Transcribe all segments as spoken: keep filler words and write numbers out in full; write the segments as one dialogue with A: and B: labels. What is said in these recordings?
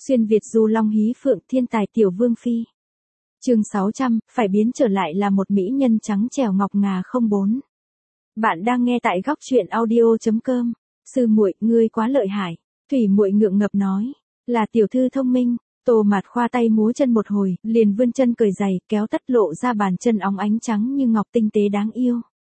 A: Xuyên Việt du long hí phượng thiên tài tiểu vương phi. Chương sáu trăm, phải biến trở lại là một mỹ nhân trắng trẻo ngọc ngà không bốn. Bạn đang nghe tại góc truyện audio chấm com. Sư muội, ngươi quá lợi hại. Thủy muội ngượng ngập nói, là tiểu thư thông minh. Tô Mạt khoa tay múa chân một hồi, liền vươn chân cởi giày, kéo tất lộ ra bàn chân óng ánh trắng như ngọc tinh tế đáng yêu.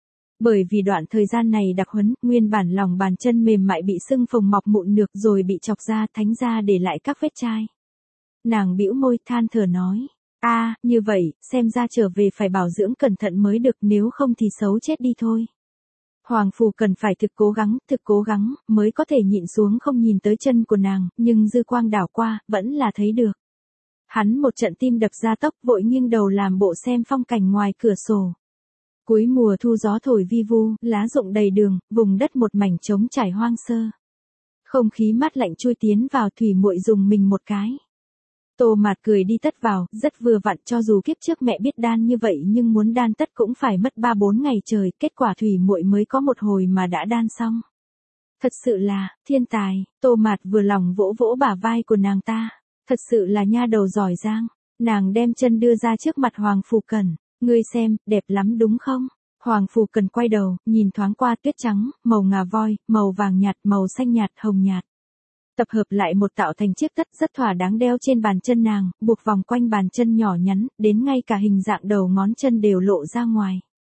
A: Bởi vì đoạn thời gian này đặc huấn, nguyên bản lòng bàn chân mềm mại bị sưng phồng mọc mụn nược rồi bị chọc ra thánh ra để lại các vết chai. Nàng bĩu môi than thở nói, a à, như vậy, xem ra trở về phải bảo dưỡng cẩn thận mới được, nếu không thì xấu chết đi thôi. Hoàng Phù cần phải thực cố gắng, thực cố gắng, mới có thể nhịn xuống không nhìn tới chân của nàng, nhưng dư quang đảo qua, vẫn là thấy được. Hắn một trận tim đập ra tốc, vội nghiêng đầu làm bộ xem phong cảnh ngoài cửa sổ. Cuối mùa thu gió thổi vi vu, lá rụng đầy đường, vùng đất một mảnh trống trải hoang sơ. Không khí mát lạnh chui tiến vào, Thủy muội dùng mình một cái. Tô Mạt cười đi tất vào, rất vừa vặn, cho dù kiếp trước mẹ biết đan như vậy nhưng muốn đan tất cũng phải mất ba bốn ngày trời, kết quả Thủy muội mới có một hồi mà đã đan xong. Thật sự là, thiên tài. Tô Mạt vừa lòng vỗ vỗ bả vai của nàng ta. Thật sự là nha đầu giỏi giang. Nàng đem chân đưa ra trước mặt Hoàng Phù Cần. Ngươi xem, đẹp lắm đúng không? Hoàng Phù Cần quay đầu, nhìn thoáng qua tuyết trắng, màu ngà voi, màu vàng nhạt, màu xanh nhạt, hồng nhạt. Tập hợp lại một tạo thành chiếc tất rất thỏa đáng đeo trên bàn chân nàng, buộc vòng quanh bàn chân nhỏ nhắn, đến ngay cả hình dạng đầu ngón chân đều lộ ra ngoài.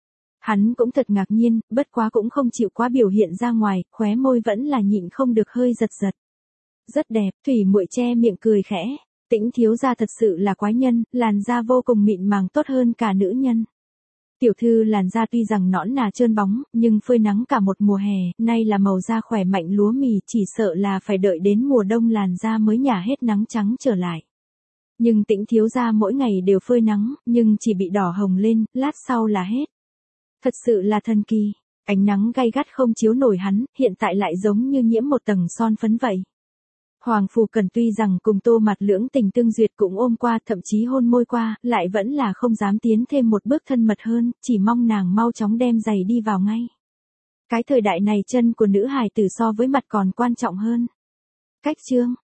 A: Hắn cũng thật ngạc nhiên, bất quá cũng không chịu quá biểu hiện ra ngoài, khóe môi vẫn là nhịn không được hơi giật giật. Rất đẹp, Thủy muội che miệng cười khẽ. Tĩnh thiếu gia thật sự là quái nhân, làn da vô cùng mịn màng tốt hơn cả nữ nhân. Tiểu thư làn da tuy rằng nõn nà trơn bóng, nhưng phơi nắng cả một mùa hè, nay là màu da khỏe mạnh lúa mì, chỉ sợ là phải đợi đến mùa đông làn da mới nhả hết nắng trắng trở lại. Nhưng Tĩnh thiếu gia mỗi ngày đều phơi nắng, nhưng chỉ bị đỏ hồng lên, lát sau là hết. Thật sự là thần kỳ, ánh nắng gay gắt không chiếu nổi hắn, hiện tại lại giống như nhiễm một tầng son phấn vậy. Hoàng Phù Cần tuy rằng cùng Tô Mạt lưỡng tình tương duyệt cũng ôm qua, thậm chí hôn môi qua, lại vẫn là không dám tiến thêm một bước thân mật hơn, chỉ mong nàng mau chóng đem giày đi vào ngay. Cái thời đại này chân của nữ hài tử so với mặt còn quan trọng hơn. Cách chương,